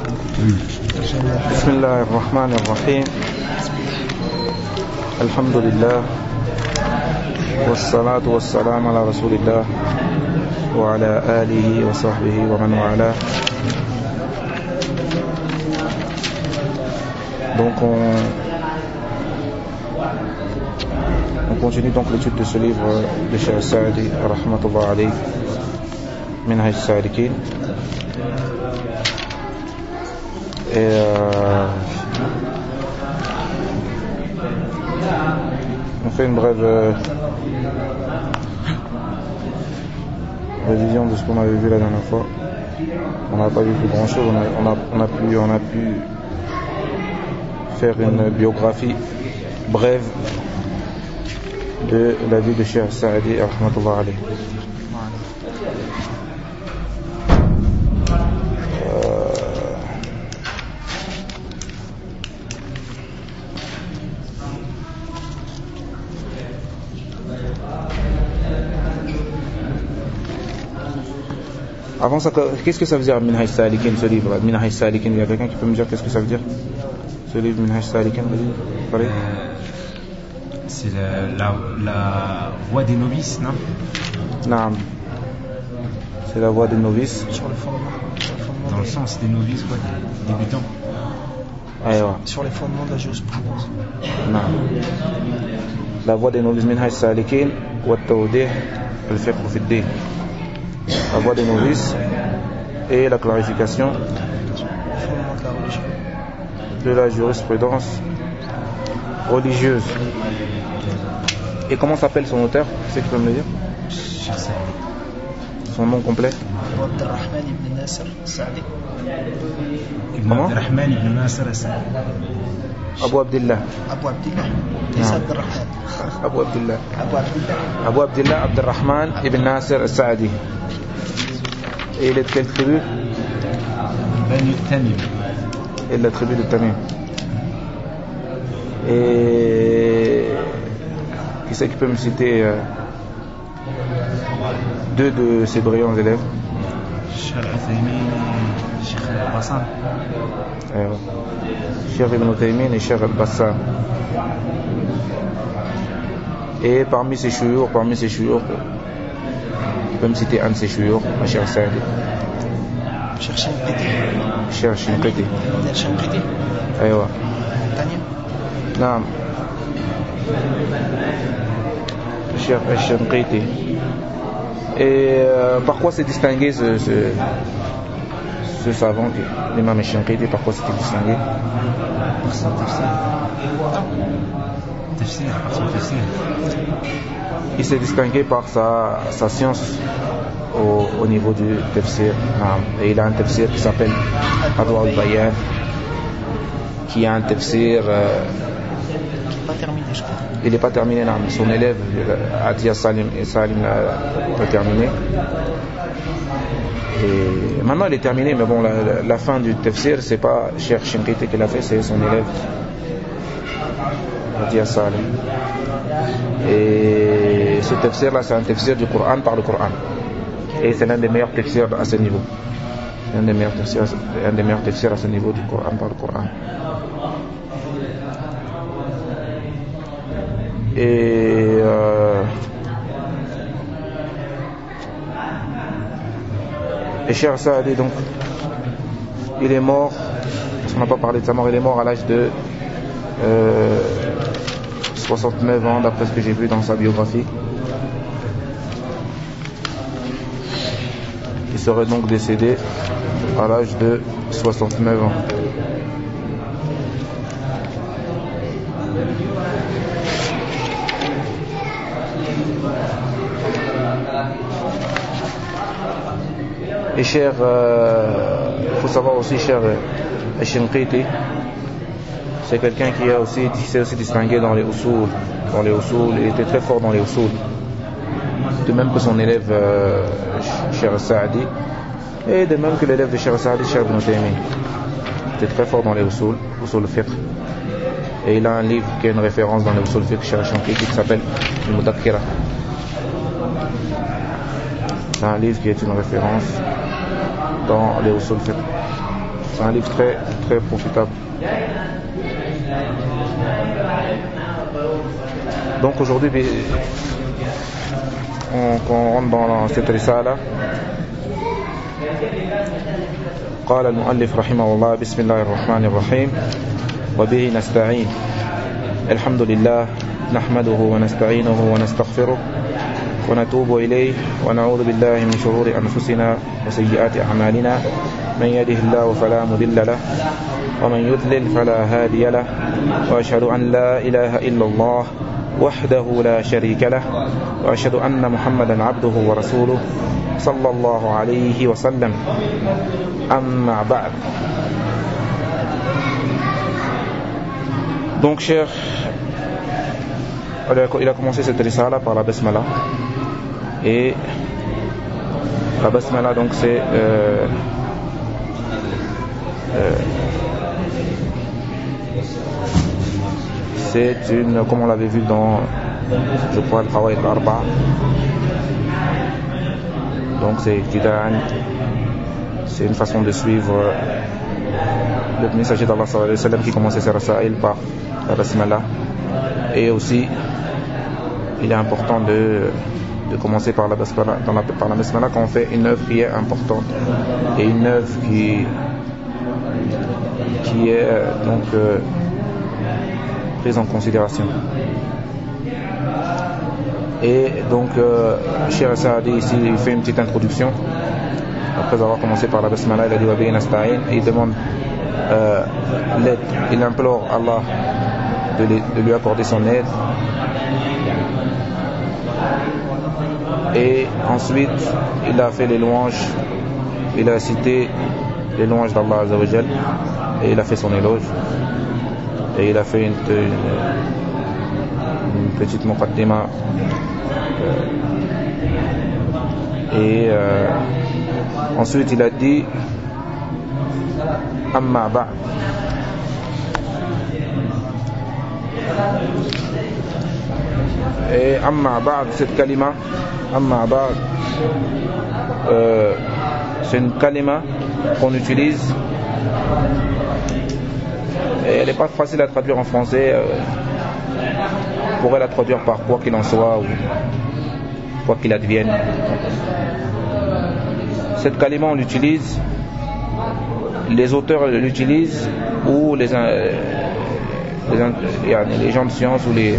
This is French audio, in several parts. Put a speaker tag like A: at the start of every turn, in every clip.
A: بسم الله الرحمن الرحيم الحمد لله والصلاة والسلام على رسول الله وعلى آله وصحبه ومن والاه. Donc on continue donc l'étude de ce livre de Cheikh Saadi rahmatullah alayhi, Minhaj Salikin. Et on fait une brève révision de ce qu'on avait vu la dernière fois. On n'a pas vu grand chose. On a pu faire une biographie brève de la vie de Cheikh Saadi rahmatullah alayhi. Avant ça, qu'est-ce que ça veut dire Minhaj Salikin, ce livre là, Minhaj Salikin? Il y a quelqu'un qui peut me dire qu'est-ce que ça veut dire ce livre Minhaj Salikin?
B: C'est la voie des novices, non?
A: Non. C'est la voie des novices.
B: Sur le fondement. Dans le sens des novices, quoi, des débutants.
C: Sur les fondements de la jurisprudence.
A: Non. La voie des novices, Minhaj Salikin, wa tawdih al-fiqh fi ad-din. La voie des novices et la clarification de la jurisprudence religieuse. Et comment s'appelle son auteur? C'est que tu peux me le dire? Son nom complet?
C: Abdurrahman ibn Nasser Saadi.
A: Comment?
B: Abdurrahman ibn Nasser Saadi.
A: Abu Abdillah.
C: Abu Abdillah. Abdurrahman.
A: Abu Abdillah.
C: Abu
A: Abdillah Abdurrahman ibn Nasser Saadi. Et il est de quelle tribu?
B: Bani Tamim.
A: Et de la tribu de Tamim. Et qui c'est qui peut me citer deux de ses brillants élèves?
B: Cheikh Uthaymin et Cheikh Al-Bassam.
A: Cheikh Ibn Uthaymin et Cheikh Al-Bassam. Et parmi ses chouyours, tu peux me citer un de ses chouyours, Cheikh Saadi?
C: Cheikh Shinqiti.
A: Cheikh Shinqiti.
C: Shinqiti.
A: أيوة. نعم. Cheikh Shinqiti. Et par quoi s'est distingué ce savant, l'imam Shinqiti? Par quoi s'est distingué?
B: Par son tafsir.
A: Il s'est distingué par sa science au niveau du tafsir. Et il a un tafsir qui s'appelle Adwa al-Bayan, qui a un tafsir
C: Pas terminé, je crois.
A: il n'est pas terminé. Son élève Atia Salim l'a terminé. Et maintenant il est terminé, mais bon, la fin du tafsir, c'est pas Cheikh Shinqiti qui l'a fait, c'est son élève Atia Salim. Et ce tafsir là, c'est un tafsir du Coran par le Coran. Et c'est l'un des meilleurs tafsirs à ce niveau. Un des meilleurs tafsirs à ce niveau du Coran par le Coran. Et Cheikh Saadi, donc, il est mort, parce qu'on n'a pas parlé de sa mort, il est mort à l'âge de 69 ans, d'après ce que j'ai vu dans sa biographie. Il serait donc décédé à l'âge de 69 ans. Et cher, il faut savoir aussi, cher Shinqiti, c'est quelqu'un qui s'est aussi distingué dans les usul. Il était très fort dans les usul. De même que son élève Cheikh Saadi, et de même que l'élève de Cheikh Saadi, Cheikh Ibn Uthaymin. Il était très fort dans les usul fiqh. Et il a un livre qui est une référence dans les usul fiqh, Cheikh Shinqiti, qui s'appelle Al-Mudakkira. C'est un livre qui est une référence dans les usul fiqh. C'est un livre très, très profitable. Donc aujourd'hui, on rentre dans cette risala. قال المؤلف رحمه الله بسم الله الرحمن الرحيم وبه نستعين الحمد لله نحمده ونستعينه ونستغفره ونتوب إليه ونعوذ بالله من شرور أنفسنا وسيئات أعمالنا من يهده الله فلا مضل له ومن يضلل فلا هادي له وأشهد أن لا إله إلا الله وحده لا شريك له وأشهد أن محمدا عبده ورسوله صلى الله عليه وسلم أما بعد. Donc cher, il a commencé cette risala par la basmala, et la basmala donc c'est une, comme on l'avait vu dans, je crois, le Qawaid al-Arba'a. Donc c'est une façon de suivre le messager d'Allah sallallahu alayhi wa sallam qui commençait ses rasaïl par la basmala. Et aussi il est important de commencer par la basmala, par la basmala quand on fait une œuvre qui est importante et une œuvre qui est donc prise en considération. Et donc Cheikh Saadi ici il fait une petite introduction après avoir commencé par la basmala. Il a dit Wabi Nasta'in, et il demande l'aide, il implore Allah de lui accorder son aide. Et ensuite il a fait les louanges, il a cité les louanges d'Allah Azza wa Jal, et il a fait son éloge, et il a fait une petite muqaddima, et ensuite il a dit amma ba'd. Et amma ba'd, cette kalima amma ba'd, c'est une kalima qu'on utilise, et elle n'est pas facile à traduire en français. On pourrait la traduire par quoi qu'il en soit ou quoi qu'il advienne. Cette kalima on l'utilise, les auteurs l'utilisent, ou les gens de science, ou les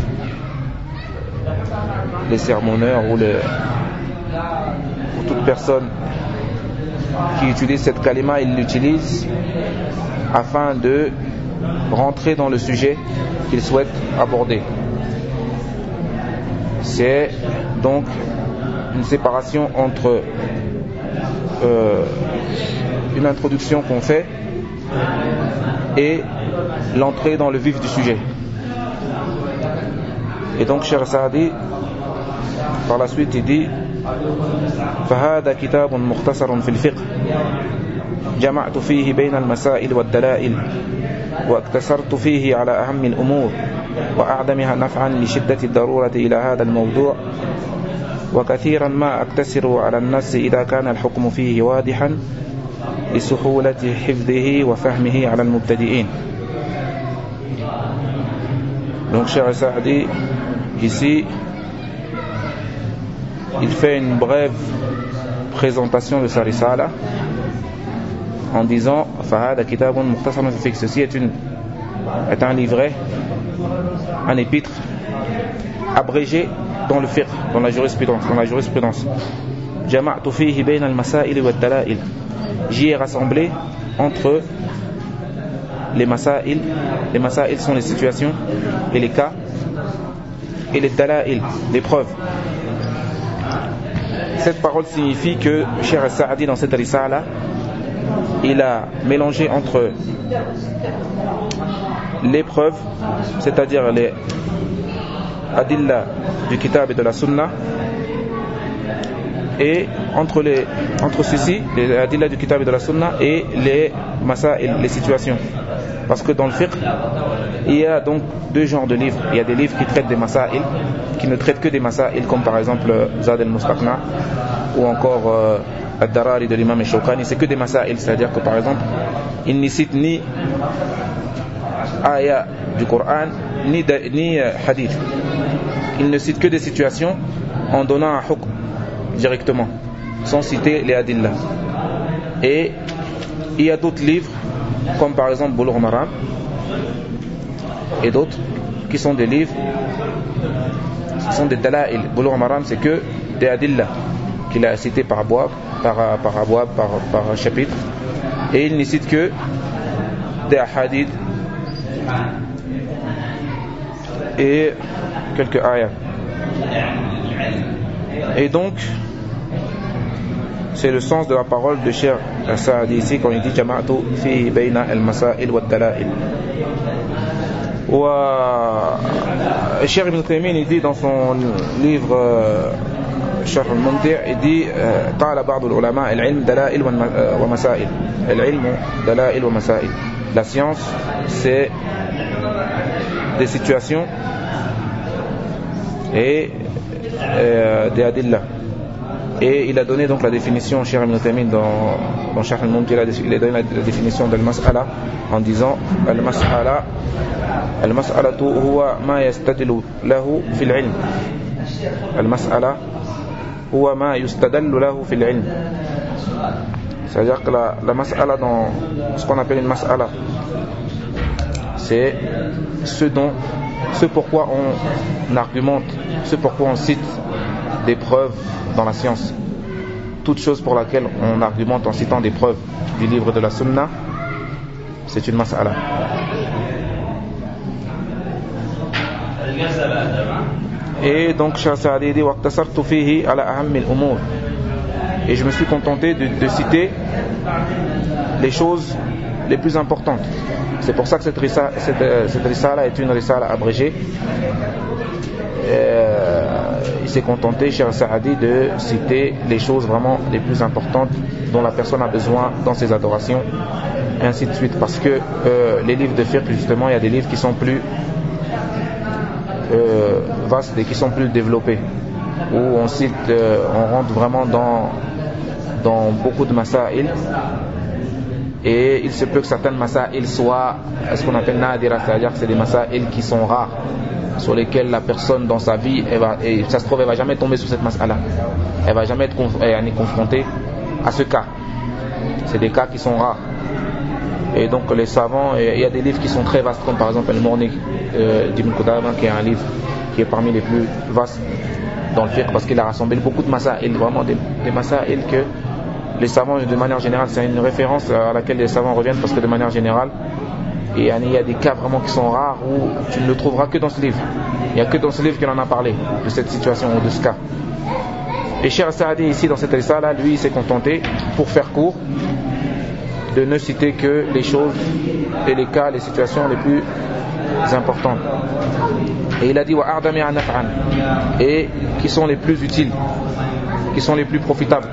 A: sermonneurs, ou toute personne qui utilise cette kalima, ils l'utilisent afin de rentrer dans le sujet qu'ils souhaitent aborder. C'est donc une séparation entre une introduction qu'on fait et l'entrée dans le vif du sujet. Et donc Cheikh Saadi par la suite il dit فهذا كتاب مختصر في الفقه جمعت فيه بين المسائل والدلائل واقتصرت فيه على أهم الأمور وأعدمها نفعا لشدة الضرورة إلى هذا الموضوع وكثيرا ما أقتصر على النص إذا كان الحكم فيه واضحا لسهولة حفظه وفهمه على المبتدئين. Donc Cheikh Saadi ici il fait une brève présentation de sa risala en disant Fahada kitabun mukhtasarun fi fiqh. Ceci est un livret, un épître abrégé dans le fiqh, dans la jurisprudence. Jama'tu fihi bayna al-masail wa ad-dala'il. J'y ai rassemblé entre les masail. Les masail sont les situations et les cas, et les dala'il, les preuves. Cette parole signifie que Cheikh Saadi dans cette risala il a mélangé entre les preuves, c'est-à-dire les adilla du kitab et de la sunna, et entre ceci, les adilla du kitab et de la sunna, et les masail, les situations. Parce que dans le fiqh il y a donc deux genres de livres. Il y a des livres qui traitent des masail, qui ne traitent que des masail, comme par exemple Zad al-Mustaqna ou encore Ad-Darari de l'imam Shawkani. C'est que des masail, c'est-à-dire que par exemple il n'y cite ni ayah du Coran ni hadith. Il ne cite que des situations en donnant un hukm directement, sans citer les adillah. Et il y a d'autres livres, comme par exemple Bulugh Maram et d'autres, qui sont des livres, qui sont des dala'il. Bulugh Maram, c'est que des adillah qu'il a cités par abwab, par chapitre, et il ne cite que des hadiths et quelques ayats. Et donc c'est le sens de la parole de Cheikh Saadi ici quand il dit Jama'atu fi bayna al-masail wa al-dala'il. Cheikh Ibn Taymiyyah il dit dans son livre Sharh al-Mumti' il dit قال بعض العلماء العلم دلائل ومسائل. العلم دلائل ومسائل. La science c'est des situations et des adillah. Et il a donné donc la définition, Cheikh Ibn Taymiyyah dans Sharh al-Mumti', il a donné la définition de al-mas'ala en disant al-mas'alatu huwa ma yastadillu lahu fil ilm. Al-mas'ala huwa ma yustadallu lahu fil ilm. C'est-à-dire que la mas'ala, dans ce qu'on appelle une mas'ala, c'est ce pourquoi on argumente, ce pourquoi on cite des preuves dans la science. Toute chose pour laquelle on argumente en citant des preuves du livre de la sunna, c'est une mas'ala. Et donc Cheikh Saadi dit waqtasartu fihi ala ahammil umur. Et je me suis contenté de citer les choses les plus importantes. C'est pour ça que cette risala est une risala abrégée. Il s'est contenté, Cheikh Saadi, de citer les choses vraiment les plus importantes dont la personne a besoin dans ses adorations, et ainsi de suite. Parce que les livres de fiqh, justement, il y a des livres qui sont plus vastes et qui sont plus développés, où on cite, on rentre vraiment dans beaucoup de masail. Et il se peut que certaines masail soient ce qu'on appelle nadira, c'est-à-dire que c'est des masail qui sont rares, sur lesquelles la personne dans sa vie, et ça se trouve, elle va jamais tomber sur cette mas'ala, elle va jamais être confrontée à ce cas. C'est des cas qui sont rares. Et donc les savants, il y a des livres qui sont très vastes, comme par exemple Al-Murni d'Ibn Qudama, qui est un livre qui est parmi les plus vastes dans le fiqh, parce qu'il a rassemblé beaucoup de masail, vraiment des masail que les savants, de manière générale, c'est une référence à laquelle les savants reviennent, parce que de manière générale, il y a des cas vraiment qui sont rares où tu ne le trouveras que dans ce livre. Il n'y a que dans ce livre qu'il en a parlé, de cette situation ou de ce cas. Et Cheikh Saadi, ici, dans cette risala, lui, il s'est contenté, pour faire court, de ne citer que les choses et les cas, les situations les plus importantes. Et il a dit wa a'dami an naf'an, et qui sont les plus utiles, qui sont les plus profitables.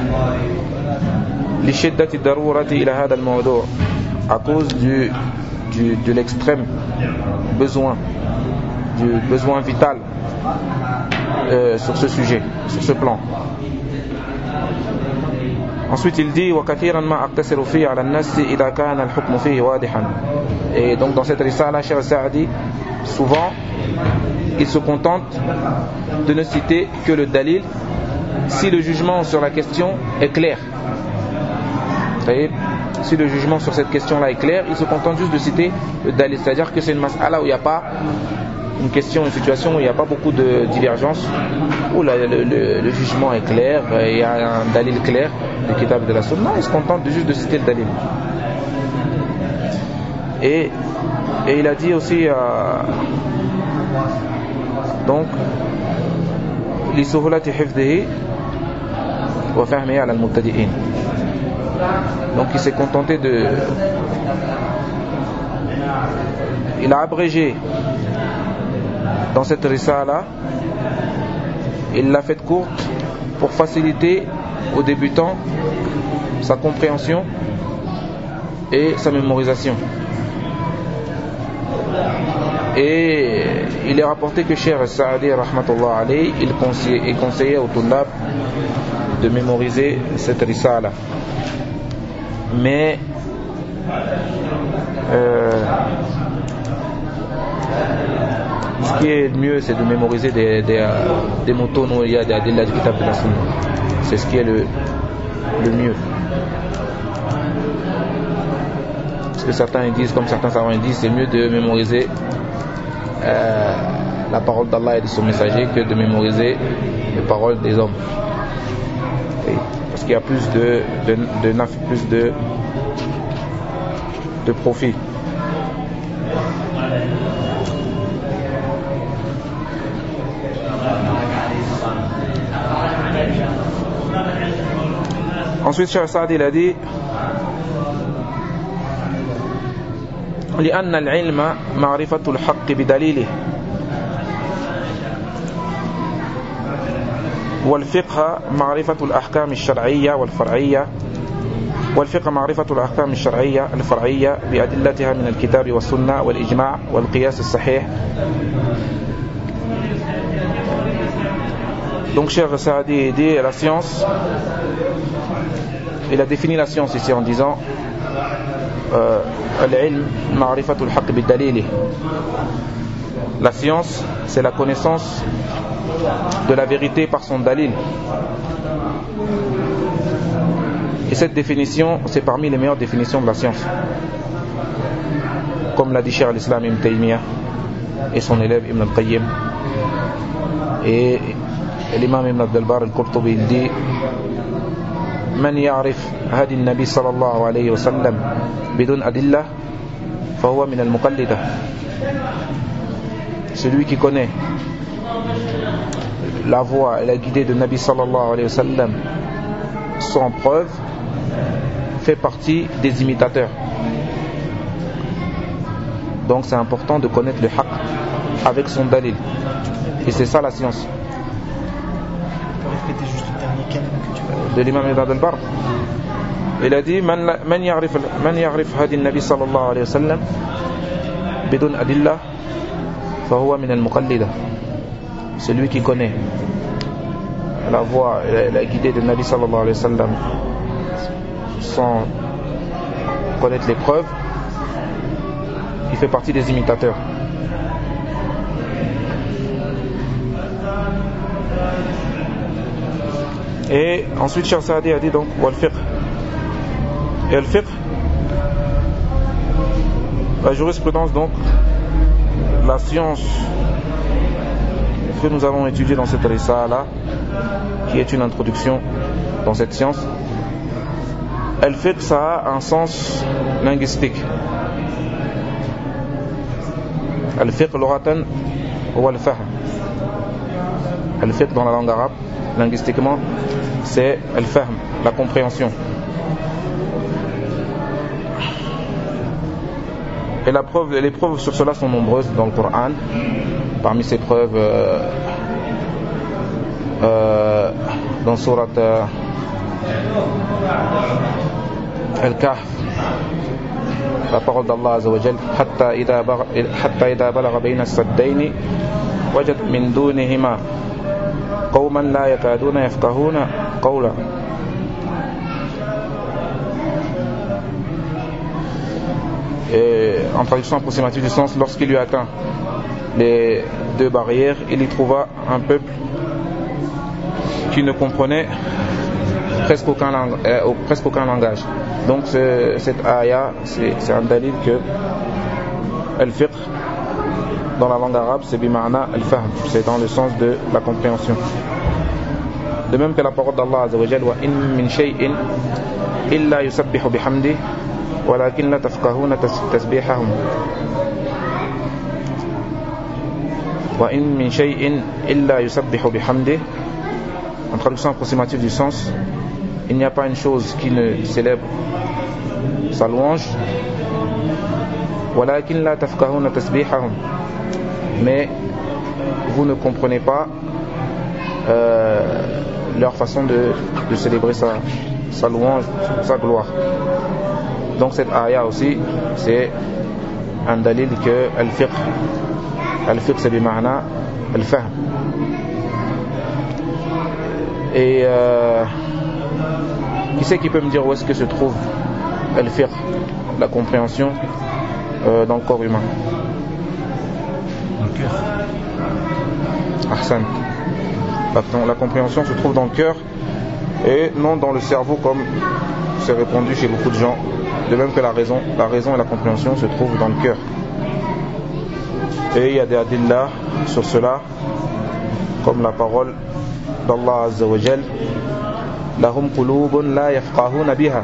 A: Li shiddati darurati ila hada al-mawdu', à cause de l'extrême besoin, du besoin vital sur ce sujet, sur ce plan. Ensuite il dit وَكَثِيرًا مَا أَقْتَسِرُ فِيهِ عَلَى النَّسِّ إِذَا كَانَ الْحُكْمُ فِيهِ وَاضِحًا. Et donc dans cette risala, Cheikh Saadi, souvent il se contente de ne citer que le dalil si le jugement sur la question est clair. Vous voyez, si le jugement sur cette question-là est clair, il se contente juste de citer le dalil. C'est-à-dire que c'est une mas'ala où il n'y a pas une question, une situation où il n'y a pas beaucoup de divergence, où le jugement est clair, il y a un dalil clair du kitab de la sunna, il se contente juste de citer le dalil. Et il a dit aussi donc li suhulati hifdhihi wa fahmihi ala al-mubtadi'in. Donc il s'est contenté il a abrégé dans cette risala, il l'a faite courte pour faciliter aux débutants sa compréhension et sa mémorisation. Et il est rapporté que Cheikh Saadi rahmatullah alayhi, il conseillait aux tullab de mémoriser cette risala. Mais qui est mieux, c'est de mémoriser des motos où il y a des adillas du kitab de la sunna. C'est ce qui est le mieux. Parce que certains ils disent, comme certains savants ils disent, c'est mieux de mémoriser la parole d'Allah et de son messager que de mémoriser les paroles des hommes. Parce qu'il y a plus de naf, plus de profit. Ensuite, Cheikh Saadi il a dit لأن العلم معرفة الحق بدليله والفقه معرفة الأحكام الشرعية والفرعية والفقه معرفة الأحكام الشرعية الفرعية بأدلتها من الكتاب والسنة والإجماع والقياس الصحيح. Donc Cheikh Saadi dit la science, il a défini la science ici en disant al-ilm ma'rifatul haqq bid-dalil. La science, c'est la connaissance de la vérité par son dalil. Et cette définition, c'est parmi les meilleures définitions de la science. Comme l'a dit Cheikh al-Islam Ibn Taymiyyah et son élève Ibn al-Qayyim. Et l'imam Ibn Abd al-Barr al-Qurtubi il dit من يعرف هدي النبي صلى الله عليه وسلم بدون أدلة فهو من المقلدة. Celui qui connaît la voie et la guidée de Nabi sallallahu alayhi wa sallam sans preuve fait partie des imitateurs. Donc c'est important de connaître le haqq avec son dalil. Et c'est ça la science. De l'imam Ibn Abd al-Barr, il a dit man ya'rif hadi an-nabi sallallahu alayhi wa sallam bidun adilla fa huwa min al-muqallida. Celui qui connaît la voie et la guidée de Nabi sallallahu alayhi wa sallam sans connaître les preuves, il fait partie des imitateurs. Et ensuite Cheikh Saadi a dit donc wal fiqh. Et le fiqh, la jurisprudence, donc la science que nous avons étudiée dans cette risala, qui est une introduction dans cette science. El fiqh, ça a un sens linguistique. El fiqh lugatan huwa al fahm. El fiqh dans la langue arabe, linguistiquement, c'est al-fahm, la compréhension. Et les preuves sur cela sont nombreuses dans le Coran. Parmi ces preuves, dans Surat Al-Kahf, la parole d'Allah Azza wa Jal, hatta idha balagha bayna as-saddayn wajad min dunihima قوما لا يكادون يفقهون قولا. En traduction approximative du sens, lorsqu'il lui atteint les deux barrières, il y trouva un peuple qui ne comprenait presque aucun langage. Donc cette ayah, c'est un dalil que al-fiqh dans la langue arabe, c'est bima'na al-fahm, c'est dans le sens de la compréhension. De même que la parole d'Allah Azza wa Jal, wa in min shay'in illa yusabbihu bihamdi walakin la tafqahuna tasbihahum. Wa in min shay'in illa yusabbihu bihamdi. En traduction approximative du sens, il n'y a pas une chose qui ne célèbre sa louange, walakin la tafqahuna tasbihahum, mais vous ne comprenez pas leur façon de célébrer sa louange, sa gloire. Donc cette ayah aussi, c'est un dalil que al-fiqh c'est bima'na al-fahm. Et qui c'est qui peut me dire où est-ce que se trouve al-fiqh, la compréhension dans le corps humain?
B: Dans le cœur.
A: Ahsan. La compréhension se trouve dans le cœur et non dans le cerveau comme c'est répandu chez beaucoup de gens. De même que la raison et la compréhension se trouvent dans le cœur. Et il y a des adillas sur cela, comme la parole d'Allah Azza wa Jal: Lahum qulubun la yafqahuna biha.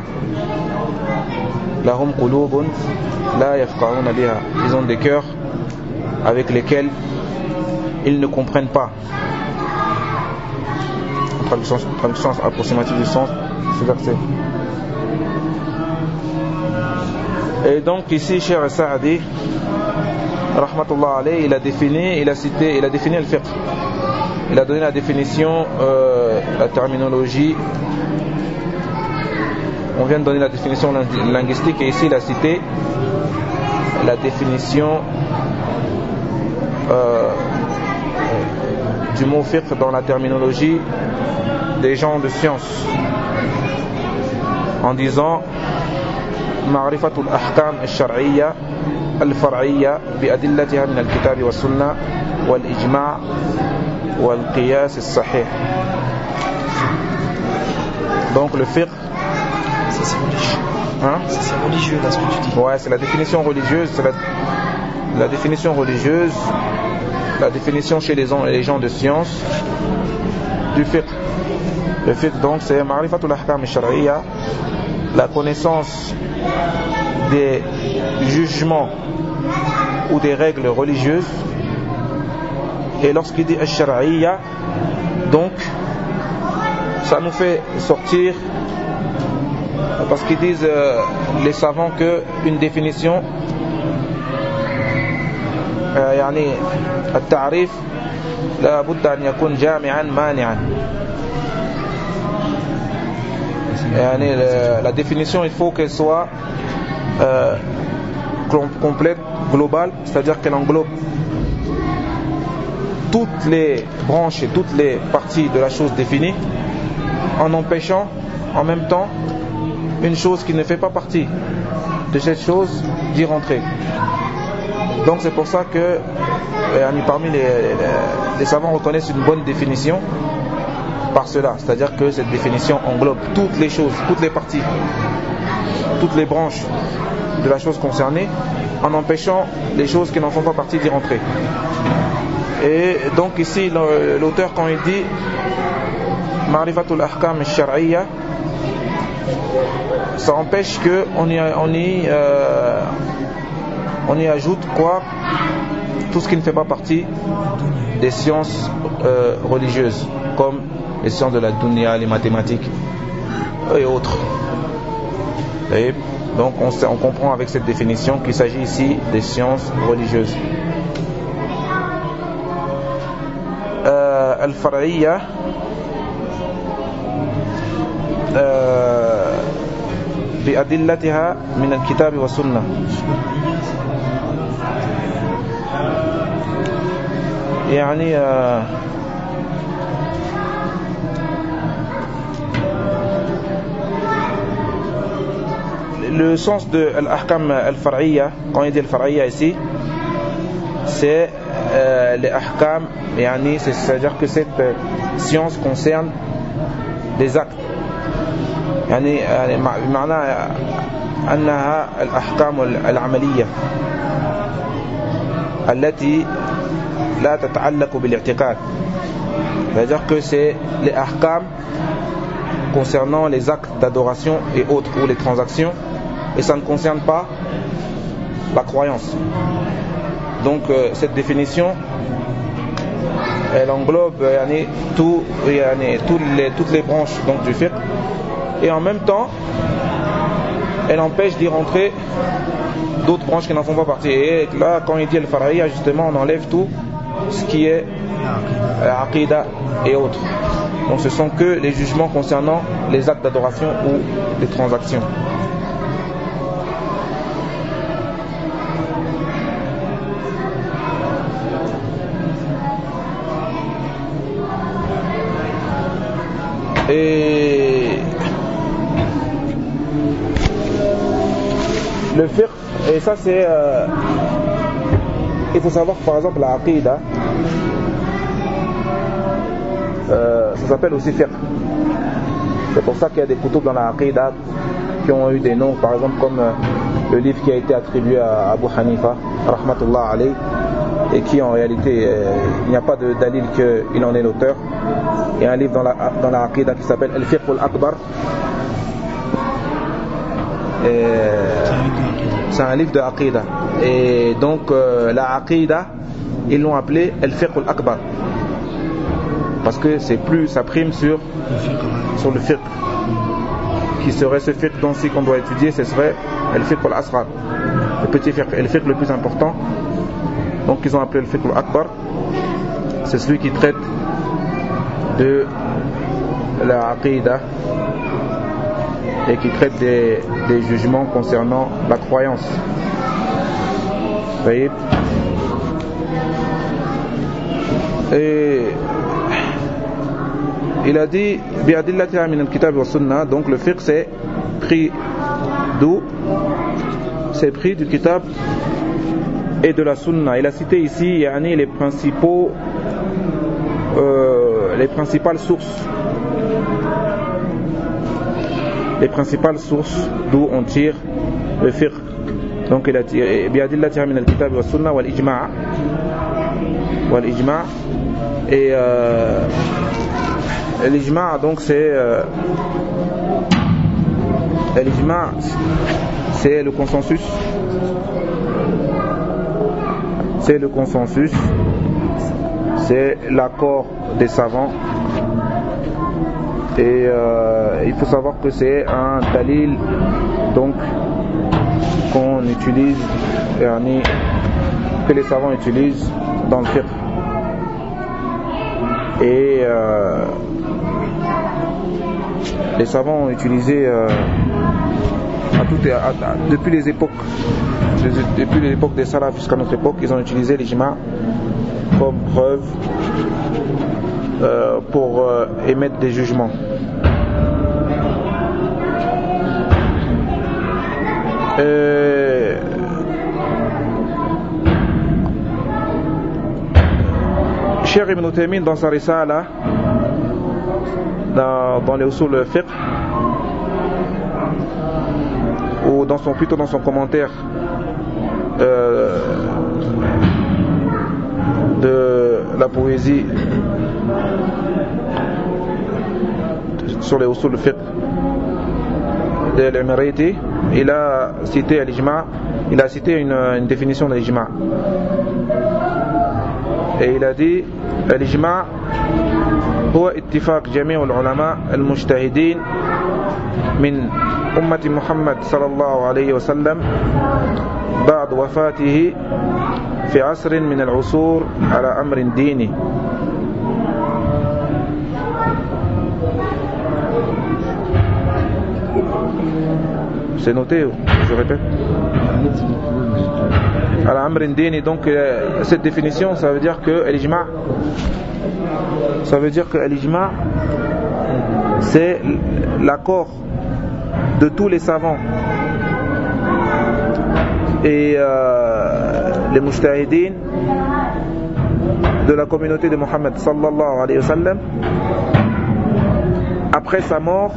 A: Lahum qulubun la yafqahuna biha. Ils ont des cœurs avec lesquels ils ne comprennent pas. Traduction approximative du sens de ce verset. Et donc ici, Cheikh Saadi, rahmatullah alayhi, il a défini le fiqh. Il a donné la définition, la terminologie. On vient de donner la définition linguistique et ici il a cité la définition du mot fiqh dans la terminologie des gens de science, en disant معرفة الأحكام الشرعية الفرعية بأدلتها من الكتاب والسنة والإجماع والقياس الصحيح. Donc le fiqh,
C: ça c'est religieux.
A: Hein?
C: Ça c'est religieux là ce que tu dis.
A: Ouais, c'est la définition religieuse, c'est la définition religieuse, la définition chez les gens de science du fiqh. Le fiqh donc c'est معرفة الأحكام الشرعية, la connaissance des jugements ou des règles religieuses. Et lorsqu'il dit al-shar'iyya, donc ça nous fait sortir, parce qu'ils disent les savants que une définition يعني التعريف لا بد أن يكون جامعا مانعا. La définition, il faut qu'elle soit complète, globale, c'est-à-dire qu'elle englobe toutes les branches et toutes les parties de la chose définie, en empêchant en même temps une chose qui ne fait pas partie de cette chose d'y rentrer. Donc c'est pour ça que parmi les savants reconnaissent une bonne définition par cela, c'est-à-dire que cette définition englobe toutes les choses, toutes les parties, toutes les branches de la chose concernée, en empêchant les choses qui n'en font pas partie d'y rentrer. Et donc ici l'auteur, quand il dit Ma'rifatul Ahkam al-Shar'iyya, ça empêche qu'on y ajoute quoi? Tout ce qui ne fait pas partie des sciences religieuses, comme les sciences de la dunya, les mathématiques et autres. Et donc on comprend avec cette définition qu'il s'agit ici des sciences religieuses. Al-Far'iyya, بأدلتها من الكتاب والسنة. يعني le sens de l'ahkam al-far'iyya, quand il dit al-far'iyya ici, c'est les ahkam, c'est-à-dire que cette science concerne les actes. بمعنى أنها الأحكام العملية التي لا تتعلق بالاعتقاد. C'est-à-dire que c'est les ahkam concernant les actes d'adoration et autres, ou les transactions, et ça ne concerne pas la croyance. Donc cette définition, elle englobe toutes les branches donc, du fiqh, et en même temps elle empêche d'y rentrer d'autres branches qui n'en font pas partie. Et là, quand il dit al-far'iyya, justement, on enlève tout ce qui est aqida et autres. Donc ce sont que les jugements concernant les actes d'adoration ou les transactions. Et le fiqh, et ça c'est il faut savoir que par exemple la aqidah, ça s'appelle aussi fiqh. C'est pour ça qu'il y a des kutub dans la aqidah qui ont eu des noms, par exemple comme le livre qui a été attribué à Abu Hanifa, rahmatullah alayh, et qui en réalité, il n'y a pas de dalil qu'il en est l'auteur. Il y a un livre dans la aqidah qui s'appelle Al-Fiqh al-Akbar. C'est un livre de aqidah. Et donc la aqidah, ils l'ont appelé Al-Fiqh al-Akbar. Parce que ça prime sur le fiqh. Qui serait ce fiqh dont si qu'on doit étudier, ce serait Al-Fiqh al-Asghar, le petit fiqh, et le fiqh le plus important. Donc ils ont appelé le fiqh al-Akbar. C'est celui qui traite de la aqidah et qui traite des jugements concernant la croyance. Vous voyez? Et il a dit bi'adillatiha min al-kitab wa sunnah, donc le fiqh c'est pris d'où? C'est pris du kitab et de la sunna. Il a cité ici yani, les principales sources d'où on tire le fiqh. Donc il a dit bi'adillatiha min al-kitab wa sunnah wal ijma' et l'ijma' donc c'est l'ijma' c'est le consensus. C'est l'accord des savants. Et il faut savoir que c'est un dalil donc qu'on utilise, que les savants utilisent dans le fiqh. Et les savants ont utilisé depuis les époques des salafs jusqu'à notre époque, ils ont utilisé l'ijma' comme preuve pour émettre des jugements. Cheikh Ibn Uthaymin dans sa risala, dans les usul fiqh, ou plutôt dans son commentaire de la poésie sur les usul fiqh de l'Imariti, il a cité l'ijma', il a cité une définition de l'ijma', et il a dit l'ijma' هو اتفاق جميع العلماء المجتهدين من أمة محمد صلى الله عليه وسلم بعد وفاته في عصر من العصور على أمر ديني. C'est noté, je répète. على أمر ديني. Donc cette définition, ça veut dire que l'ijma', c'est l'accord de tous les savants et les mujtahidin de la communauté de Mohammed sallallahu alayhi wa sallam après sa mort,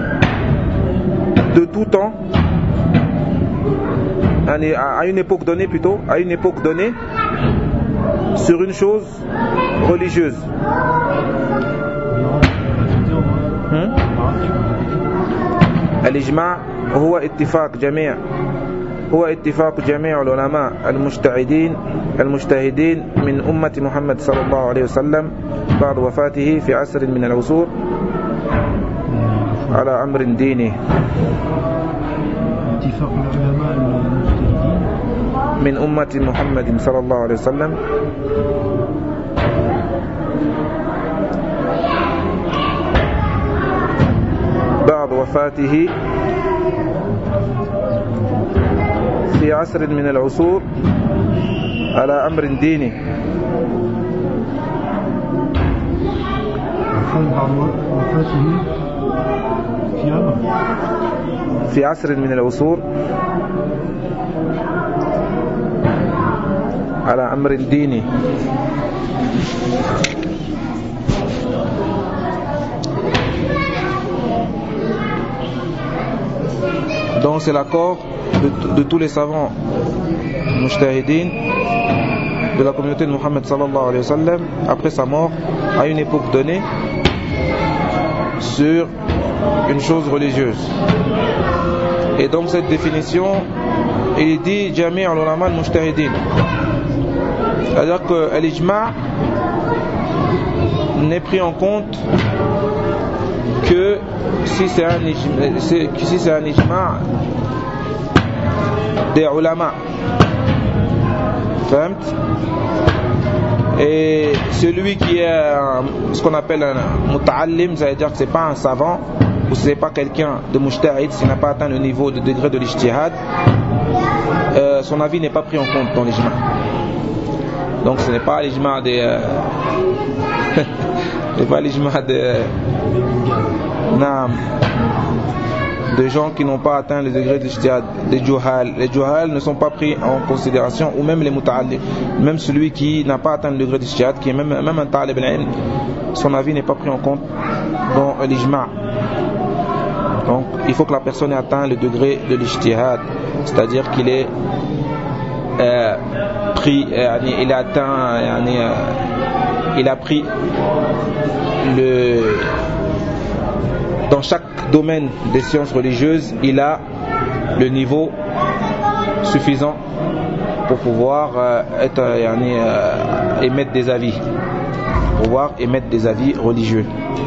A: de tout temps, à une époque donnée sur une chose religieuse. الإجماع هو اتفاق جميع العلماء المجتهدين من أمة محمد صلى الله عليه وسلم بعد وفاته في عصر من العصور على أمر ديني.
D: اتفاق العلماء المجتهدين
A: من أمة محمد صلى الله عليه وسلم بعد وفاته في عصر من العصور على أمر ديني. في عصر من العصور على أمر ديني. Donc c'est l'accord de tous les savants mujtahidin de la communauté de Mohammed sallallahu alayhi wa sallam après sa mort à une époque donnée sur une chose religieuse. Et donc cette définition, il dit Jami' al-ulama al-mujtahidin, c'est-à-dire que l'ijma' n'est pris en compte que si c'est un ijma' des ulama. Et celui qui est ce qu'on appelle un muta'allim, ça veut dire que c'est pas un savant ou c'est pas quelqu'un de mujtahid, s'il n'a pas atteint le niveau de degré de l'ijtihad, son avis n'est pas pris en compte dans l'ijma'. Donc ce n'est pas l'ijma' des c'est pas l'ijma' de gens qui n'ont pas atteint le degré d'ijtihad, des juhal. Les juhal ne sont pas pris en considération, ou même les muta'allim, même celui qui n'a pas atteint le degré d'ijtihad, qui est même un talib al-ilm, son avis n'est pas pris en compte dans l'ijma'. Donc il faut que la personne ait atteint le degré de l'ijtihad, c'est-à-dire qu'il est pris, il a atteint, il a pris dans chaque domaine des sciences religieuses, il a le niveau suffisant pour pouvoir émettre des avis, religieux.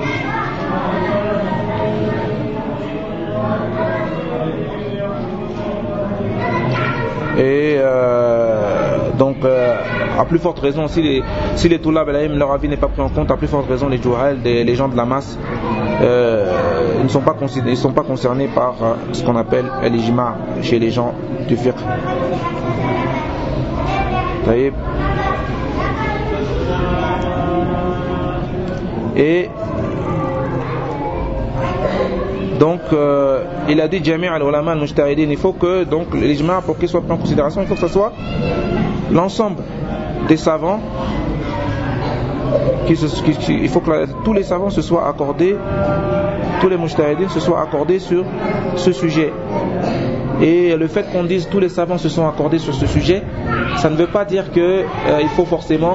A: Et donc à plus forte raison, si les Toulab al-Ilm, leur avis n'est pas pris en compte, à plus forte raison les Juhal, les gens de la masse, ils ne sont pas concernés par ce qu'on appelle l'ijma' chez les gens du fiqh. Et donc il a dit Jami' al-ulama al-mujtahidin, il faut que donc l'ijma', pour qu'il soit pris en considération, il faut que ce soit l'ensemble des savants il faut que tous les savants se soient accordés, tous les mujtahidin se soient accordés sur ce sujet. Et le fait qu'on dise tous les savants se sont accordés sur ce sujet, ça ne veut pas dire que il faut forcément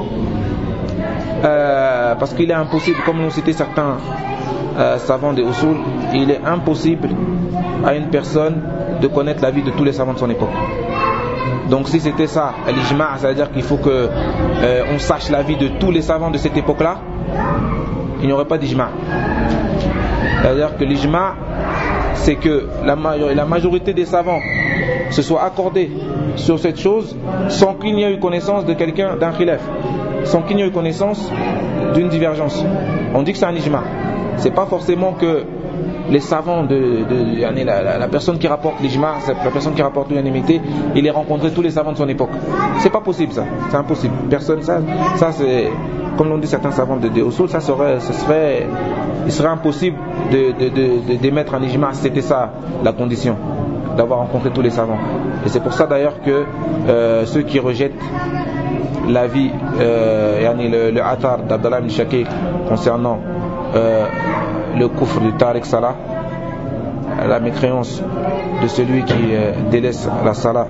A: parce qu'il est impossible, comme l'ont cité certains savants des usul, il est impossible à une personne de connaître la vie de tous les savants de son époque. Donc si c'était ça, l'ijma', ça veut dire qu'il faut que on sache la vie de tous les savants de cette époque-là, il n'y aurait pas d'ijma'. C'est-à-dire que l'ijma', c'est que la majorité des savants se soient accordés sur cette chose sans qu'il n'y ait eu connaissance de quelqu'un, d'un khilaf, sans qu'il n'y ait eu connaissance d'une divergence. On dit que c'est un ijma'. C'est pas forcément que les savants la personne qui rapporte l'ijma', la personne qui rapporte l'unanimité, il ait rencontré tous les savants de son époque. C'est pas possible ça, c'est impossible. Personne, ça c'est, comme l'ont dit certains savants de usul, il serait impossible d'émettre un ijma' si c'était ça la condition, d'avoir rencontré tous les savants. Et c'est pour ça d'ailleurs que ceux qui rejettent l'avis, le athar d'Abdallah ibn Shakik concernant le kufr du Tariq Salah, la mécréance de celui qui délaisse la Salah,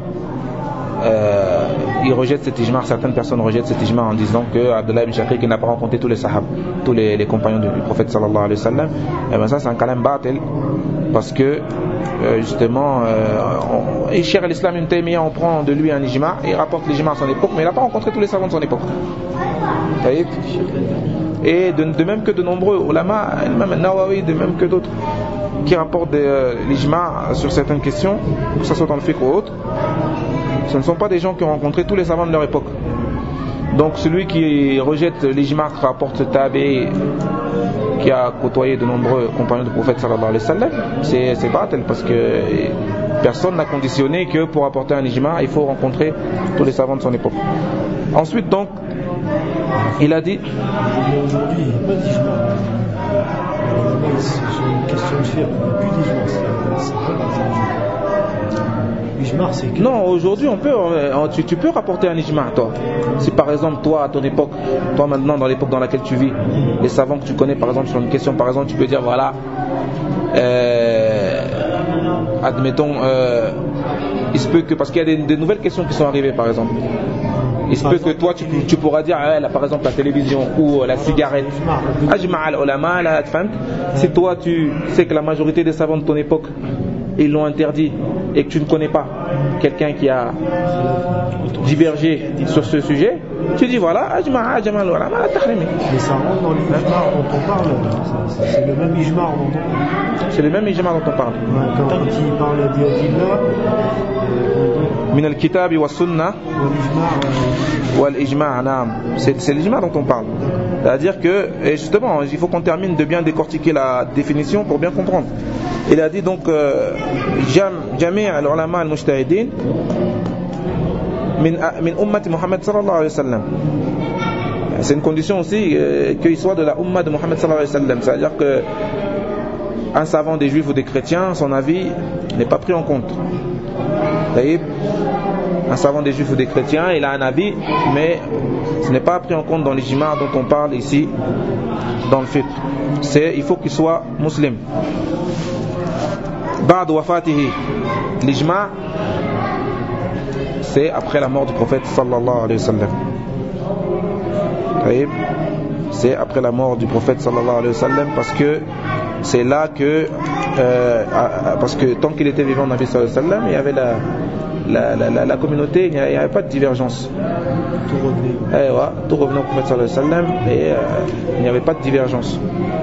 A: il rejette cet ijma'. Certaines personnes rejettent cet ijma' en disant que Abdullah ibn Shakik n'a pas rencontré tous les sahab, tous les compagnons du prophète sallallahu alayhi wa sallam. Et bien ça c'est un kalam batil, parce que justement et Cheikh al-Islam Ibn Taymiyyah, on prend de lui un ijma' et il rapporte l'ijma' à son époque, mais il n'a pas rencontré tous les savants de son époque. Et de même que de nombreux ulama, même Nawawi, de même que d'autres qui rapportent l'ijma' sur certaines questions, que ce soit dans le fiqh ou autre, ce ne sont pas des gens qui ont rencontré tous les savants de leur époque. Donc celui qui rejette l'ijma' que rapporte Tabi, qui a côtoyé de nombreux compagnons du prophète sallallahu alayhi wa sallam, c'est batil, parce que personne n'a conditionné que pour apporter un ijma' il faut rencontrer tous les savants de son époque. Ensuite donc il a dit
C: aujourd'hui il n'y a pas d'ijma'. C'est une question de faire, il n'y a plus d'ijma', c'est pas aujourd'hui. L'ijma, c'est que...
A: Non, aujourd'hui, tu peux rapporter un ijma, toi. Si par exemple, toi, à ton époque, toi maintenant, dans l'époque dans laquelle tu vis, les savants que tu connais, par exemple, sur une question, par exemple, tu peux dire, voilà, admettons, il se peut que, parce qu'il y a des nouvelles questions qui sont arrivées, par exemple. Il se peut que toi, tu pourras dire, là, par exemple, la télévision ou la cigarette. Si toi, tu sais que la majorité des savants de ton époque, ils l'ont interdit et que tu ne connais pas quelqu'un qui a divergé sur ce sujet, tu dis voilà,
C: Mais ça rentre dans l'ijma dont on parle, c'est le même ijma dont on parle.
A: C'est le même ijma dont on parle.
C: Quand il parle d'Adillah,
A: min al-kitab wa sunnah wal ijma', c'est l'ijma dont on parle. C'est-à-dire que, et justement, il faut qu'on termine de bien décortiquer la définition pour bien comprendre. Il a dit donc jami' al-ulama al-mujtahidin min ummati Muhammad sallallahu alayhi wa sallam. C'est une condition aussi qu'il soit de la umma de Muhammad sallallahu alayhi wa sallam. C'est-à-dire que un savant des juifs ou des chrétiens, son avis n'est pas pris en compte. Un savant des juifs ou des chrétiens, il a un avis, mais ce n'est pas pris en compte dans l'ijma dont on parle ici dans le fiqh. Il faut qu'il soit musulman. Ba'd wafatihi, l'ijma, c'est après la mort du prophète sallallahu alayhi wa sallam. C'est après la mort du prophète sallallahu alayhi wa sallam, parce que c'est là que parce que tant qu'il était vivant, Nabi sallallahu alayhi wa sallam, il y avait la communauté, il n'y avait pas de divergence. Tout revenait au prophète sallallahu alayhi wa sallam et il n'y avait pas de divergence.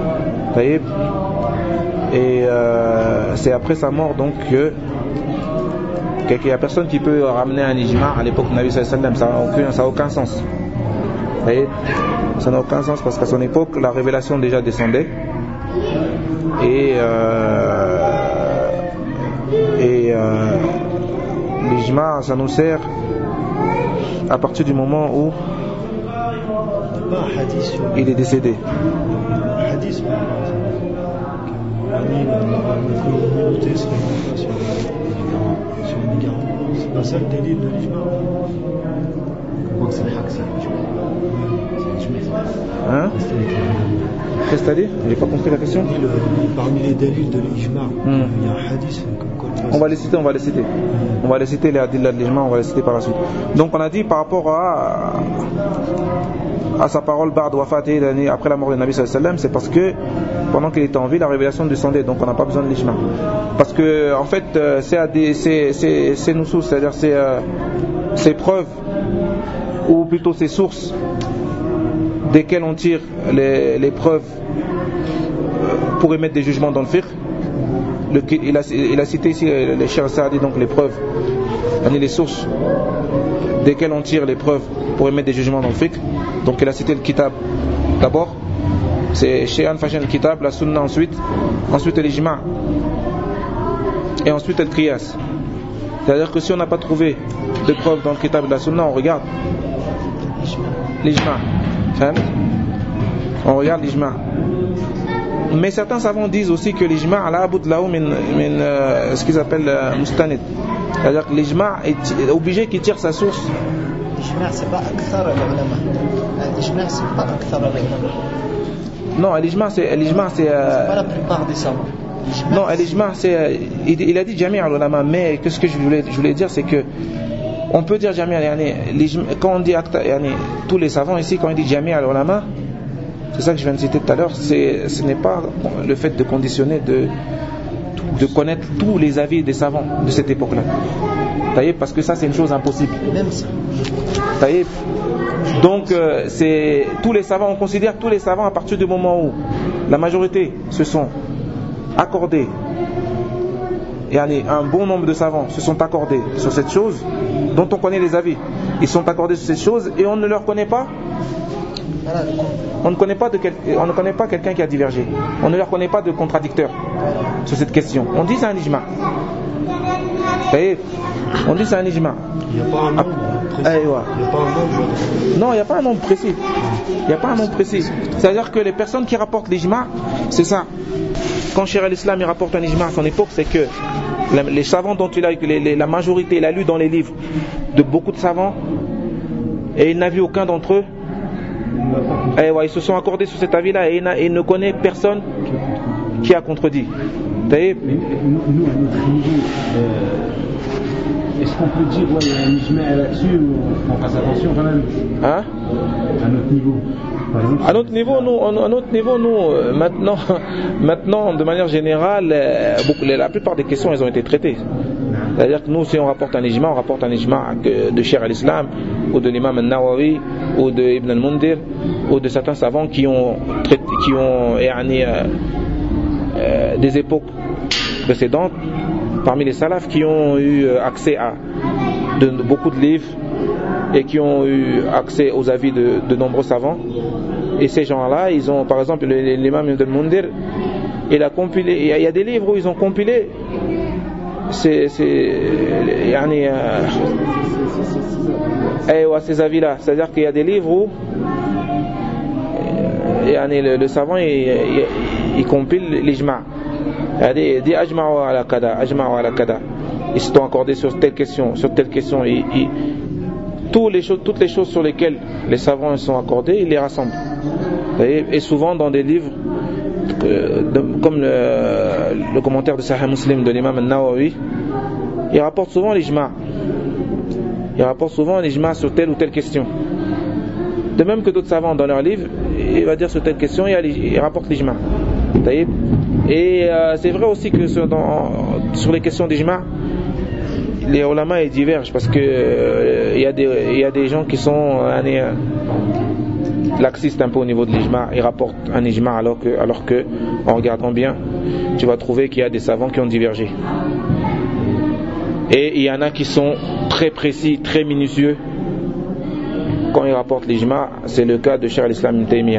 A: Et c'est après sa mort donc que il n'y a personne qui peut ramener un ijma à l'époque de Nabi sallallahu alayhi wa sallam. Ça n'a aucun sens. Ça n'a aucun sens parce qu'à son époque la révélation déjà descendait et l'ijma, ça nous sert à partir du moment où il est décédé.
C: C'est pas ça le délire de l'ijma.
A: Hein? Qu'est-ce que tu as dit? J'ai pas compris la question.
C: Parmi les délits de l'ijma, il y a un hadith comme quoi.
A: On va les citer. On va les citer, les hadiths de l'ijma, on va les citer par la suite. Donc on a dit par rapport à sa parole ba'd wafati, après la mort de Nabi sallallahu alayhi wa sallam, c'est parce que pendant qu'il était en vie, la révélation descendait, donc on n'a pas besoin de l'ijma. Parce que en fait, c'est nusus, c'est-à-dire ces preuves, ou plutôt ces sources desquelles on tire les preuves pour émettre des jugements dans le fiqh. Il a cité ici les Cheikh Saadi, donc les preuves, les sources desquelles on tire les preuves pour émettre des jugements dans le fiqh. Donc il a cité le kitab d'abord, c'est Shay'an Fashan le kitab, la sunna ensuite l'ijma, et ensuite le qiyas. C'est-à-dire que si on n'a pas trouvé de preuves dans le kitab de la sunna, on regarde l'ijma. On regarde l'ijma. Mais certains savants disent aussi que l'ijma la abud lahu min ce qu'ils appellent mustanid. C'est-à-dire que l'ijma est obligé qu'il tire sa source.
E: L'ijma c'est pas akthar al-ulama. L'ijma c'est pas akthar al-ulama.
A: Non, l'ijma c'est
E: pas la plupart des savants.
A: Non, l'ijma c'est il a dit jami' al-ulama, mais qu'est-ce que je voulais dire, c'est que on peut dire jami' quand on dit tous les savants ici, quand on dit jami' al-ulama, c'est ça que je viens de citer tout à l'heure, ce n'est pas le fait de conditionner de connaître tous les avis des savants de cette époque-là. Parce que ça c'est une chose impossible.
E: Même ça.
A: Donc c'est tous les savants, on considère tous les savants à partir du moment où la majorité se sont accordés, et un bon nombre de savants se sont accordés sur cette chose dont on connaît les avis. Ils sont accordés sur cette chose et on ne leur connaît pas. On ne connaît pas quelqu'un qui a divergé. On ne leur connaît pas de contradicteur sur cette question. On dit c'est un ijma. On dit c'est un ijma.
C: Il n'y a pas un nombre précis.
A: Non, il n'y a pas un nombre précis. Il n'y a pas un nombre précis. C'est-à-dire que les personnes qui rapportent l'ijma, c'est ça. Quand Cheikh al-Islam il rapporte un ijma à son époque, c'est que Les savants dont la majorité, il a lu dans les livres de beaucoup de savants, et il n'a vu aucun d'entre eux. Et ouais, ils se sont accordés sur cet avis-là, et il ne connaît personne qui a contredit.
D: Mais nous, à notre niveau, est-ce qu'on peut dire il y a un ijma' là-dessus ou on fasse attention quand même?
A: Hein?
D: À notre niveau.
A: À notre niveau, nous, maintenant, de manière générale, la plupart des questions, elles ont été traitées. C'est-à-dire que nous, si on rapporte un ijma' de Cheikh al-Islam, ou de l'imam al-Nawawi, ou de Ibn al-Mundir, ou de certains savants qui ont des époques précédentes, parmi les salafs qui ont eu accès à beaucoup de livres et qui ont eu accès aux avis de nombreux savants. Et ces gens-là, ils ont, par exemple, l'imam Ibn al-Mundir, il a compilé, il y a des livres où ils ont compilé ces avis-là. C'est-à-dire qu'il y a des livres où le savant il compile l'ijma'. Il dit ajma'u ala kada. Ils se sont accordés sur telle question. Toutes les choses sur lesquelles les savants sont accordés, ils les rassemblent. Et souvent dans des livres comme le commentaire de Sahih Muslim de l'imam al-Nawawi, il rapporte souvent l'ijma'. Sur telle ou telle question. De même que d'autres savants dans leurs livres, il va dire sur telle question, il rapporte l'ijma'. Et c'est vrai aussi que sur les questions d'ijma', les ulama ils divergent parce que il y a des gens qui sont laxistes un peu au niveau de l'ijma'. Ils rapportent un ijma' alors que en regardant bien, tu vas trouver qu'il y a des savants qui ont divergé. Et il y en a qui sont très précis, très minutieux quand ils rapportent l'ijma'. C'est le cas de Cheikh al-Islam Ibn Taymiyyah.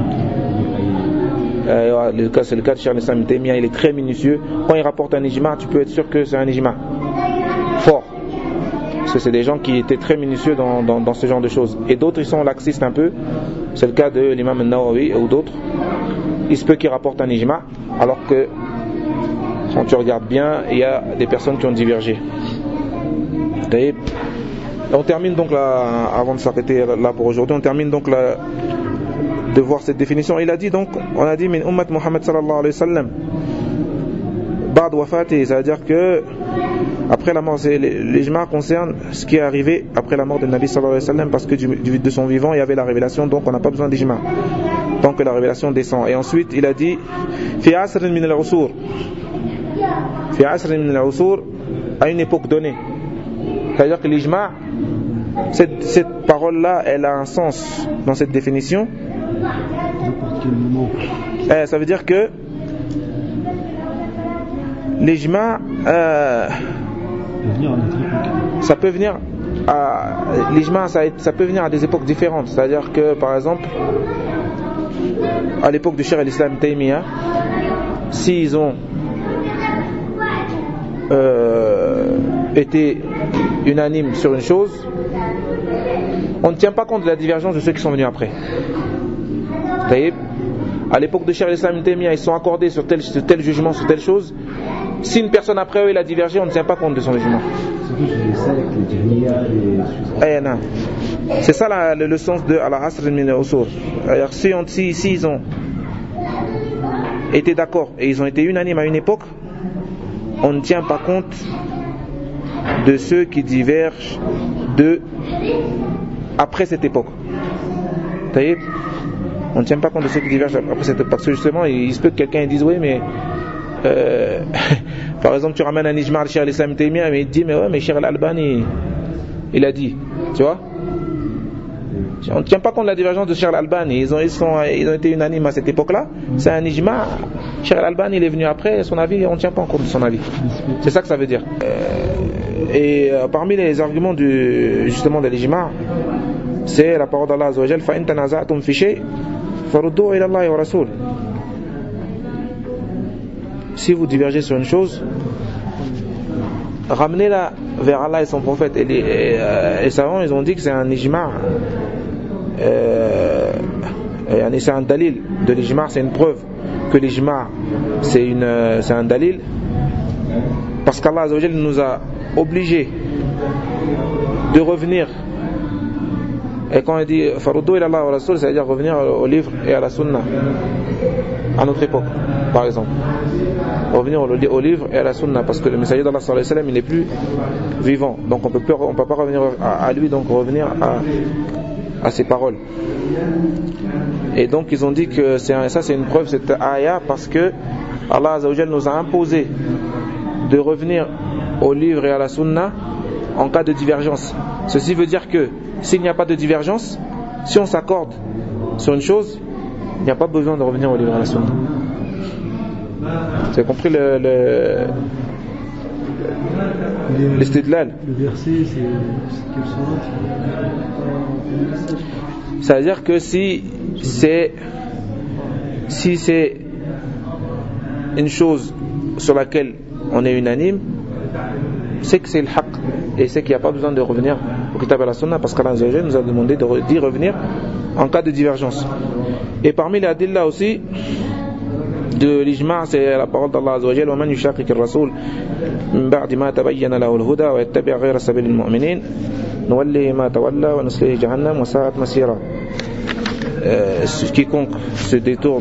A: C'est le cas de Cheikh al-Islam Ibn Taymiyyah. Il est très minutieux. Quand il rapporte un ijma', tu peux être sûr que c'est un ijma' fort, parce que c'est des gens qui étaient très minutieux dans ce genre de choses. Et d'autres ils sont laxistes un peu. C'est le cas de l'imam al-Nawawi ou d'autres. Il se peut qu'ils rapportent un ijma', alors que quand tu regardes bien, il y a des personnes qui ont divergé. Et on termine donc là, avant de s'arrêter là pour aujourd'hui, on termine donc là de voir cette définition. Il a dit donc, on a dit min ummat Muhammad sallallahu alayhi wa sallam ba'd wafati, c'est-à-dire que après la mort, l'ijma' concerne ce qui est arrivé après la mort de Nabi sallallahu alayhi wa sallam, parce que de son vivant il y avait la révélation, donc on n'a pas besoin d'ijma' tant que la révélation descend. Et ensuite il a dit fi asrin min al-usur, à une époque donnée. C'est-à-dire que l'ijma', cette parole-là, elle a un sens dans cette définition. Ça veut dire que l'ijma', ça peut venir l'ijma', ça peut venir à des époques différentes. C'est-à-dire que, par exemple, à l'époque du Cheikh al-Islam Taymiyyah, s'ils ont été unanimes sur une chose, on ne tient pas compte de la divergence de ceux qui sont venus après. À l'époque de Cheikh al-Islam Taymiyyah, ils sont accordés sur tel jugement, sur telle chose. Si une personne après eux il a divergé, on ne tient pas compte de son jugement. C'est ça le sens de al-asr min al-usur. Si ils ont été d'accord et ils ont été unanimes à une époque, on ne tient pas compte de ceux qui divergent après cette époque. On ne tient pas compte de ceux qui divergent après cette époque, parce que justement il se peut que quelqu'un dise oui mais par exemple tu ramènes un ijma' de Cheikh al-Islam Taymiyyah, mais il te dit mais Cheikh al-Albani il a dit, tu vois, on ne tient pas compte de la divergence de Cheikh al-Albani. Ils ont été unanimes à cette époque-là. C'est un ijma'. Cheikh al-Albani il est venu après, son avis on ne tient pas compte de son avis. C'est ça que ça veut dire. Et parmi les arguments justement de l'ijma', c'est la parole d'Allah azza wa jalla, fa in tanaza'tum fi shay' farudduhu ila Allah wa rasul. Si vous divergez sur une chose, ramenez-la vers Allah et son prophète. Et les savants ils ont dit que c'est un ijma', c'est un dalil de l'ijma', c'est une preuve que l'ijma' c'est un dalil parce qu'Allah Azza wa Jalla nous a obligés de revenir. Et quand il dit Faruddu ila Allah wa Rasul, ça veut dire revenir au livre et à la sunna à notre époque, par exemple. Revenir au livre et à la sunna, parce que le messager d'Allah sallallahu alayhi wa sallam, il n'est plus vivant, donc on peut pas revenir à lui, donc revenir à ses paroles. Et donc ils ont dit que ça c'est une preuve, cette ayah, parce que Allah Azza wa Jalla nous a imposé de revenir au livre et à la sunna en cas de divergence. Ceci veut dire que s'il n'y a pas de divergence, si on s'accorde sur une chose, il n'y a pas besoin de revenir au livre et à la sunna. Vous avez compris l'istidlal?
C: Le verset, c'est quel sens?
A: Ça veut dire que si c'est une chose sur laquelle on est unanime, c'est que c'est le haqq, et c'est qu'il n'y a pas besoin de revenir au kitab et à la sunna, parce qu'Allah nous a demandé d'y revenir en cas de divergence. Et parmi les adillas aussi de l'ijma', c'est la parole d'Allah Azza wa Jalla: وَمَنْ يُشَاقِقِ الرَّسُولَ مِنْ بَعْدِ مَا تَبَيَّنَ لَهُ الْهُدَى وَيَتَّبِعْ غَيْرَ سَبِيلِ الْمُؤْمِنِينَ نُوَلِّهِ مَا تَوَلَّى وَنُصْلِهِ جَهَنَّمَ وَسَاءَتْ مَصِيرًا. Quiconque se détourne,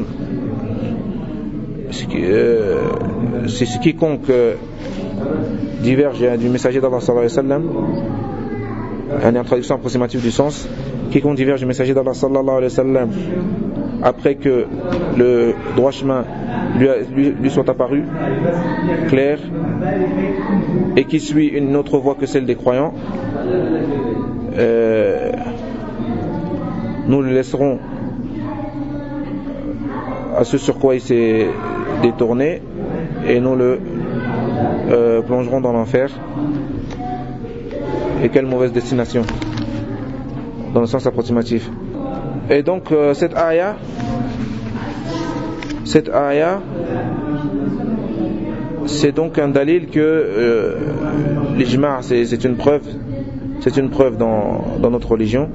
A: quiconque diverge du messager d'Allah sallallahu alayhi wa sallam, en traduction approximative du sens, quiconque diverge du messager d'Allah sallallahu alayhi wa sallam après que le droit chemin lui soit apparu clair, et qui suit une autre voie que celle des croyants, nous le laisserons à ce sur quoi il s'est détourné, et nous le plongerons dans l'enfer. Et quelle mauvaise destination, dans le sens approximatif. Et donc cette ayah, c'est donc un dalil que l'ijma' c'est une preuve dans notre religion.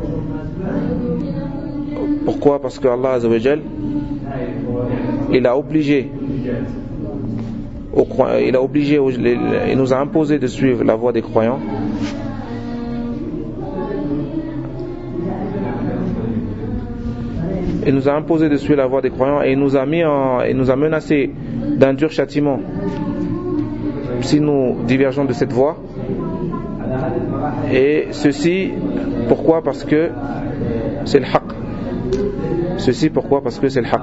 A: Pourquoi? Parce que Allah Azza wa Jal, il nous a imposé de suivre la voie des croyants. Il nous a imposé de suivre la voie des croyants, et il nous a menacé d'un dur châtiment si nous divergeons de cette voie. Et ceci, pourquoi? Parce que c'est le haqq. Parce que c'est le haqq.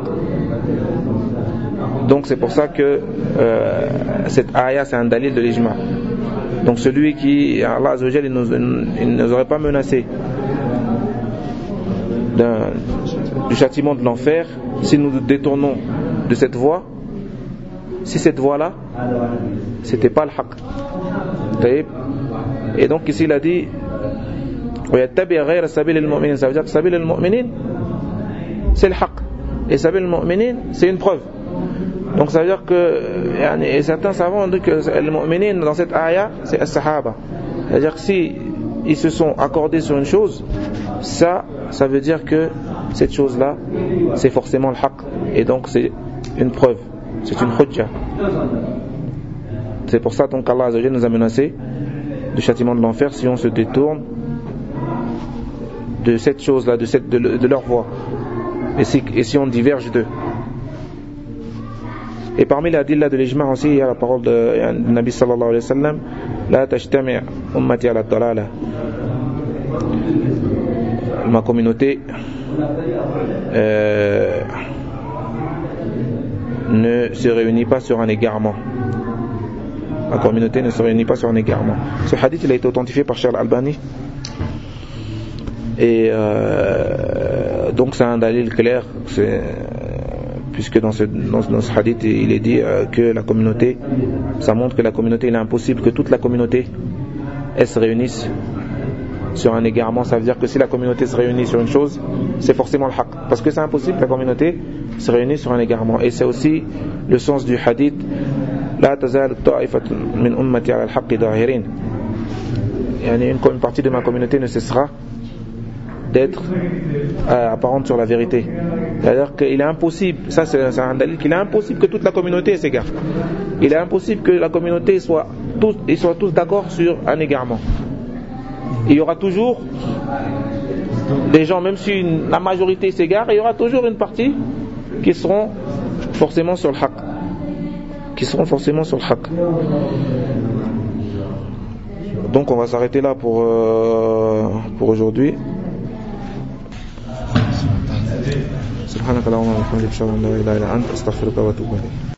A: Donc c'est pour ça que cette ayah, c'est un dalil de l'ijma'. Donc celui qui, Allah Azza wa Jalla, il nous aurait pas menacé du châtiment de l'enfer si nous nous détournons de cette voie, si cette voie-là c'était pas le haqq. Et donc ici il a dit وَيَتَّبِعْ غَيْرَ سَبِيلِ الْمُؤْمِنِينَ, ça veut dire que سَبِيلِ الْمُؤْمِنِينَ c'est le haqq, et سَبِيلِ الْمُؤْمِنِينَ c'est une preuve. Donc ça veut dire que, et certains savants ont dit que les mu'minin dans cette ayah c'est as-sahaba, c'est-à-dire que si ils se sont accordés sur une chose, ça veut dire que cette chose-là c'est forcément le haqq, et donc c'est une preuve, c'est une hujja. C'est pour ça donc Allah Azza wa Jalla nous a menacé du châtiment de l'enfer si on se détourne de cette chose-là, de leur voie, et si on diverge d'eux. Et parmi les adillas de l'ijma' aussi, il y a la parole de Nabi sallallahu alayhi wa sallam: La tajtami' ummati ala dalala, ma communauté ne se réunit pas sur un égarement. Ma communauté ne se réunit pas sur un égarement. Ce hadith, il a été authentifié par Cheikh Al-Albani, et donc c'est un dalil clair, puisque dans ce hadith il est dit que la communauté, ça montre que la communauté, il est impossible que toute la communauté elle se réunisse sur un égarement. Ça veut dire que si la communauté se réunit sur une chose, c'est forcément le haqq, parce que c'est impossible que la communauté se réunisse sur un égarement. Et c'est aussi le sens du hadith: La tazalu ta'ifatun min ummati ala al-haqqi dahirin, une partie de ma communauté ne cessera d'être apparente sur la vérité. C'est-à-dire qu'il est impossible, ça c'est un dalil, qu'il est impossible que toute la communauté s'égare. Il est impossible que la communauté soient tous d'accord sur un égarement. Il y aura toujours des gens, même si la majorité s'égare, il y aura toujours une partie qui seront forcément sur le haqq. Donc on va s'arrêter là pour aujourd'hui. Subhanakallahumma wa bihamdika ashhadu an la ilaha illa anta astaghfiruka wa atubu ilayk.